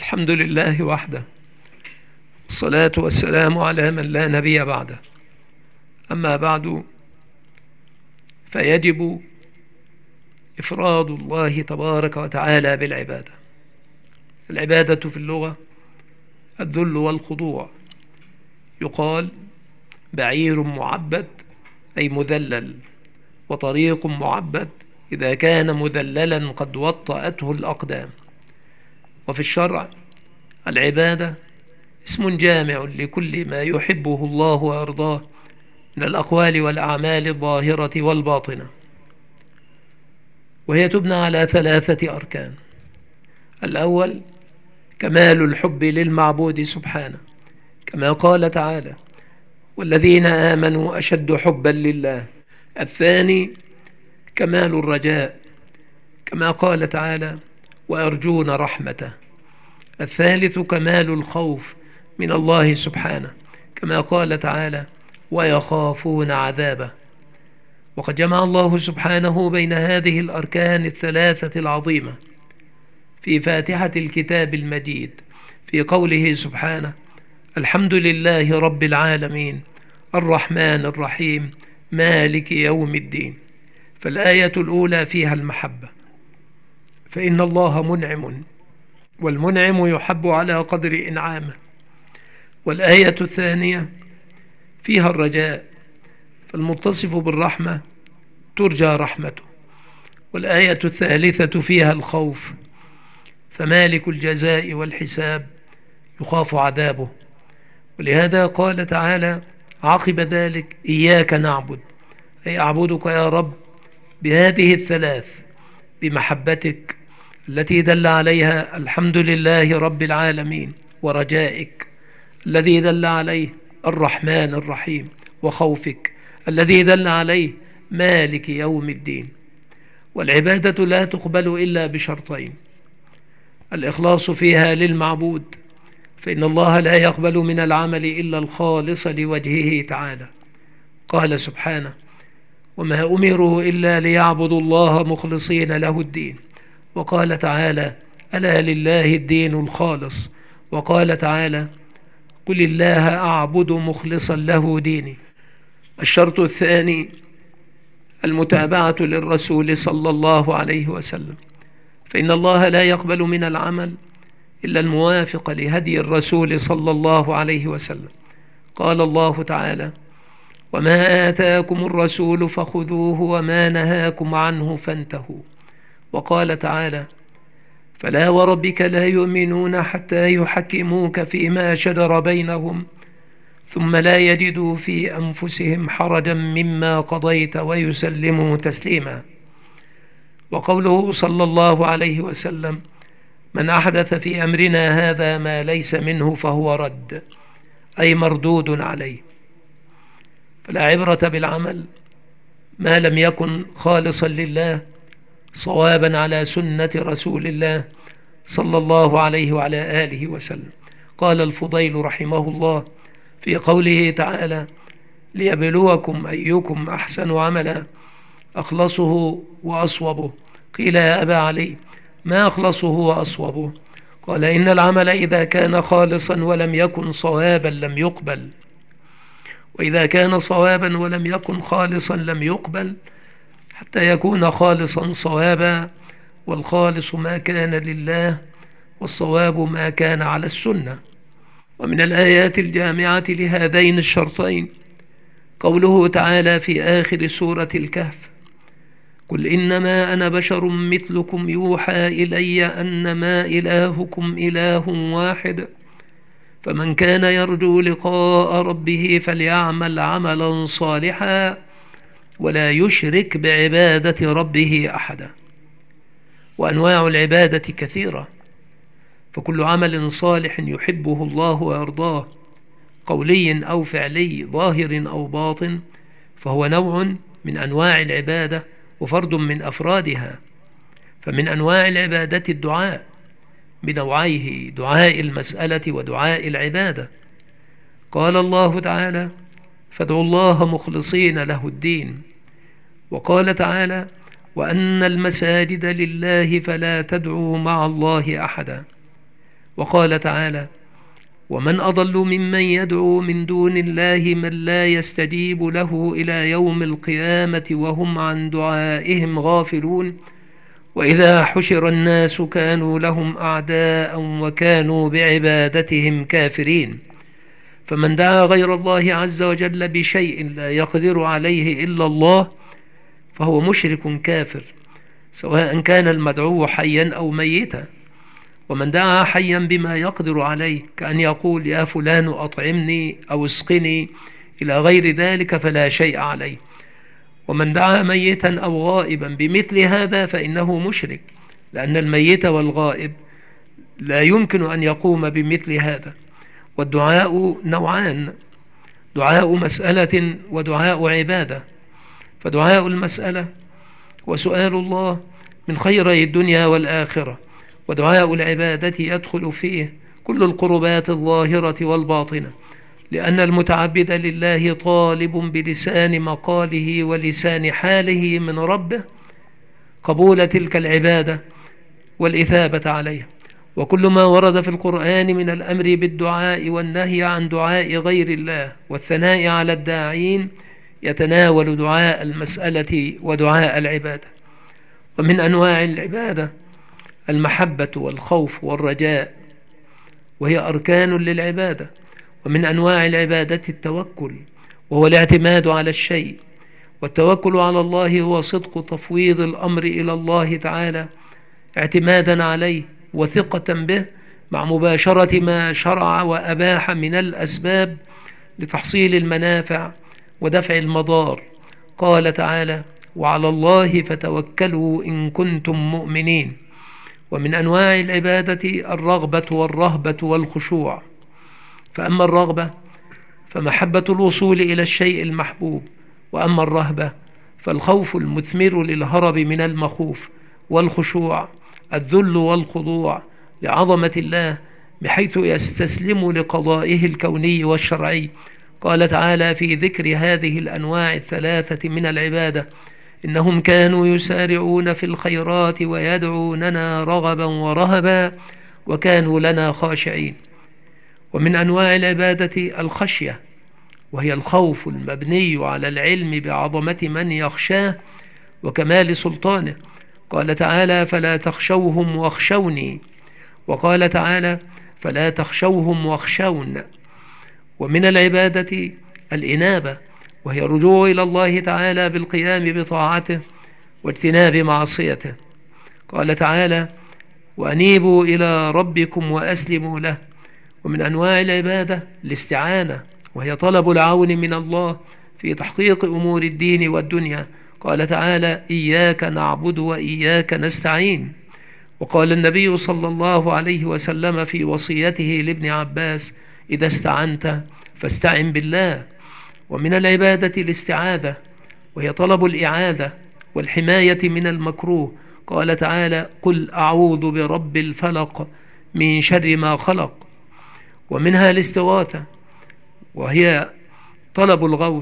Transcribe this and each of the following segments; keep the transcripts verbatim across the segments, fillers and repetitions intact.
الحمد لله وحده، والصلاة والسلام على من لا نبي بعده. أما بعد، فيجب إفراد الله تبارك وتعالى بالعبادة. العبادة في اللغة الذل والخضوع. يقال بعير معبد أي مذلل، وطريق معبد إذا كان مذللا قد وطأته الأقدام. وفي الشرع العبادة اسم جامع لكل ما يحبه الله ويرضاه من الأقوال والأعمال الظاهرة والباطنة، وهي تبنى على ثلاثة أركان. الأول كمال الحب للمعبود سبحانه، كما قال تعالى: والذين آمنوا أشد حبا لله. الثاني كمال الرجاء، كما قال تعالى: ويرجون رحمته. الثالث كمال الخوف من الله سبحانه، كما قال تعالى: ويخافون عذابه. وقد جمع الله سبحانه بين هذه الأركان الثلاثة العظيمة في فاتحة الكتاب المجيد في قوله سبحانه: الحمد لله رب العالمين الرحمن الرحيم مالك يوم الدين. فالآية الأولى فيها المحبة، فإن الله منعم، والمنعم يحب على قدر إنعامه. والآية الثانية فيها الرجاء، فالمتصف بالرحمة ترجى رحمته. والآية الثالثة فيها الخوف، فمالك الجزاء والحساب يخاف عذابه. ولهذا قال تعالى عقب ذلك: إياك نعبد، أي أعبدك يا رب بهذه الثلاث، بمحبتك التي دل عليها الحمد لله رب العالمين، ورجائك الذي دل عليه الرحمن الرحيم، وخوفك الذي دل عليه مالك يوم الدين. والعبادة لا تقبل إلا بشرطين: الإخلاص فيها للمعبود، فإن الله لا يقبل من العمل إلا الخالص لوجهه تعالى. قال سبحانه: وما أمروا إلا ليعبدوا الله مخلصين له الدين. وقال تعالى: ألا لله الدين الخالص. وقال تعالى: قل الله أعبد مخلصا له ديني. الشرط الثاني المتابعة للرسول صلى الله عليه وسلم، فإن الله لا يقبل من العمل إلا الموافق لهدي الرسول صلى الله عليه وسلم. قال الله تعالى: وما آتاكم الرسول فخذوه وما نهاكم عنه فانتهوا. وقال تعالى: فلا وربك لا يؤمنون حتى يحكموك فيما شجر بينهم ثم لا يجدوا في أنفسهم حرجا مما قضيت ويسلموا تسليما. وقوله صلى الله عليه وسلم: من أحدث في أمرنا هذا ما ليس منه فهو رد، أي مردود عليه. فلا عبرة بالعمل ما لم يكن خالصا لله صوابا على سنة رسول الله صلى الله عليه وعلى آله وسلم. قال الفضيل رحمه الله في قوله تعالى: ليبلوكم أيكم أحسن عملا أخلصه وأصوبه. قيل: يا أبا علي ما أخلصه وأصوبه؟ قال: إن العمل إذا كان خالصا ولم يكن صوابا لم يقبل، وإذا كان صوابا ولم يكن خالصا لم يقبل، حتى يكون خالصا صوابا. والخالص ما كان لله، والصواب ما كان على السنة. ومن الآيات الجامعة لهذين الشرطين قوله تعالى في آخر سورة الكهف: قل إنما أنا بشر مثلكم يوحى إلي أنما إلهكم إله واحد فمن كان يرجو لقاء ربه فليعمل عملا صالحا ولا يشرك بعبادة ربه أحدا. وأنواع العبادة كثيرة، فكل عمل صالح يحبه الله ويرضاه، قولي أو فعلي، ظاهر أو باطن، فهو نوع من أنواع العبادة وفرد من أفرادها. فمن أنواع العبادة الدعاء بنوعيه، دعاء المسألة ودعاء العبادة. قال الله تعالى: فادعوا الله مخلصين له الدين. وقال تعالى: وأن المساجد لله فلا تدعوا مع الله أحدا. وقال تعالى: ومن أضل ممن يدعو من دون الله من لا يستجيب له إلى يوم القيامة وهم عن دعائهم غافلون وإذا حشر الناس كانوا لهم أعداء وكانوا بعبادتهم كافرين. فمن دعا غير الله عز وجل بشيء لا يقدر عليه إلا الله فهو مشرك كافر، سواء كان المدعو حيا أو ميتا. ومن دعا حيا بما يقدر عليه، كأن يقول: يا فلان أطعمني أو اسقني إلى غير ذلك، فلا شيء عليه. ومن دعا ميتا أو غائبا بمثل هذا فإنه مشرك، لأن الميت والغائب لا يمكن أن يقوم بمثل هذا. والدعاء نوعان: دعاء مسألة ودعاء عبادة. فدعاء المسألة وسؤال الله من خيري الدنيا والآخرة، ودعاء العبادة يدخل فيه كل القربات الظاهرة والباطنة، لأن المتعبد لله طالب بلسان مقاله ولسان حاله من ربه قبول تلك العبادة والإثابة عليها. وكل ما ورد في القرآن من الأمر بالدعاء والنهي عن دعاء غير الله والثناء على الداعين يتناول دعاء المسألة ودعاء العبادة. ومن أنواع العبادة المحبة والخوف والرجاء، وهي أركان للعبادة. ومن أنواع العبادة التوكل، وهو الاعتماد على الشيء. والتوكل على الله هو صدق تفويض الأمر إلى الله تعالى اعتمادا عليه وثقة به، مع مباشرة ما شرع وأباح من الأسباب لتحصيل المنافع ودفع المضار. قال تعالى: وعلى الله فتوكلوا إن كنتم مؤمنين. ومن أنواع العبادة الرغبة والرهبة والخشوع. فأما الرغبة فمحبة الوصول إلى الشيء المحبوب، وأما الرهبة فالخوف المثمر للهرب من المخوف، والخشوع الذل والخضوع لعظمة الله بحيث يستسلم لقضائه الكوني والشرعي. قال تعالى في ذكر هذه الأنواع الثلاثة من العبادة: إنهم كانوا يسارعون في الخيرات ويدعوننا رغبا ورهبا وكانوا لنا خاشعين. ومن أنواع العبادة الخشية، وهي الخوف المبني على العلم بعظمة من يخشاه وكمال سلطانه. قال تعالى: فلا تخشوهم واخشوني. وقال تعالى: فلا تخشوهم واخشون. ومن العبادة الإنابة، وهي الرجوع إلى الله تعالى بالقيام بطاعته واجتناب معصيته. قال تعالى: وأنيبوا إلى ربكم وأسلموا له. ومن أنواع العبادة الاستعانة، وهي طلب العون من الله في تحقيق أمور الدين والدنيا. قال تعالى: إياك نعبد وإياك نستعين. وقال النبي صلى الله عليه وسلم في وصيته لابن عباس: إذا استعنت فاستعن بالله. ومن العبادة الاستعاذة، وهي طلب الإعاذة والحماية من المكروه. قال تعالى: قل أعوذ برب الفلق من شر ما خلق. ومنها الاستغاثة، وهي طلب الغوث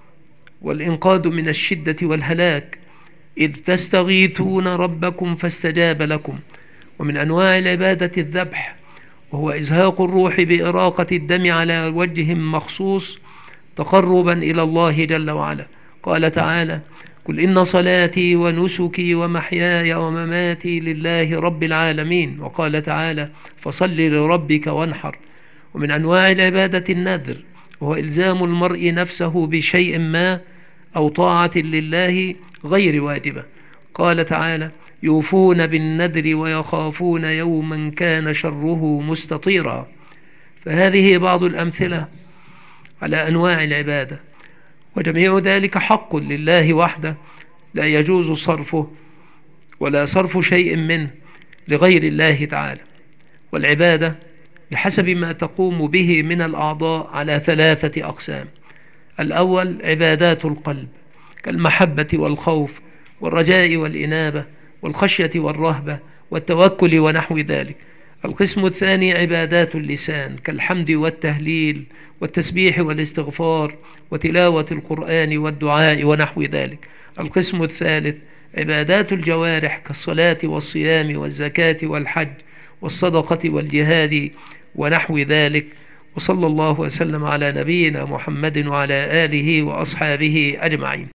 والإنقاذ من الشدة والهلاك، إذ تستغيثون ربكم فاستجاب لكم. ومن أنواع العبادة الذبح، وهو إزهاق الروح بإراقة الدم على وجه مخصوص تقربا إلى الله جل وعلا. قال تعالى: قل إن صلاتي ونسكي ومحياي ومماتي لله رب العالمين. وقال تعالى: فصل لربك وانحر. ومن أنواع العبادة النذر، وهو إلزام المرء نفسه بشيء ما أو طاعة لله غير واجبة. قال تعالى: يوفون بالنذر ويخافون يوما كان شره مستطيرا. فهذه بعض الأمثلة على أنواع العبادة، وجميع ذلك حق لله وحده لا يجوز صرفه ولا صرف شيء منه لغير الله تعالى. والعبادة بحسب ما تقوم به من الأعضاء على ثلاثة أقسام: الأول عبادات القلب كالمحبة والخوف والرجاء والإنابة والخشية والرهبة والتوكل ونحو ذلك. القسم الثاني عبادات اللسان كالحمد والتهليل والتسبيح والاستغفار وتلاوة القرآن والدعاء ونحو ذلك. القسم الثالث عبادات الجوارح كالصلاة والصيام والزكاة والحج والصدقة والجهاد ونحو ذلك. وصلى الله وسلم على نبينا محمد وعلى آله وأصحابه أجمعين.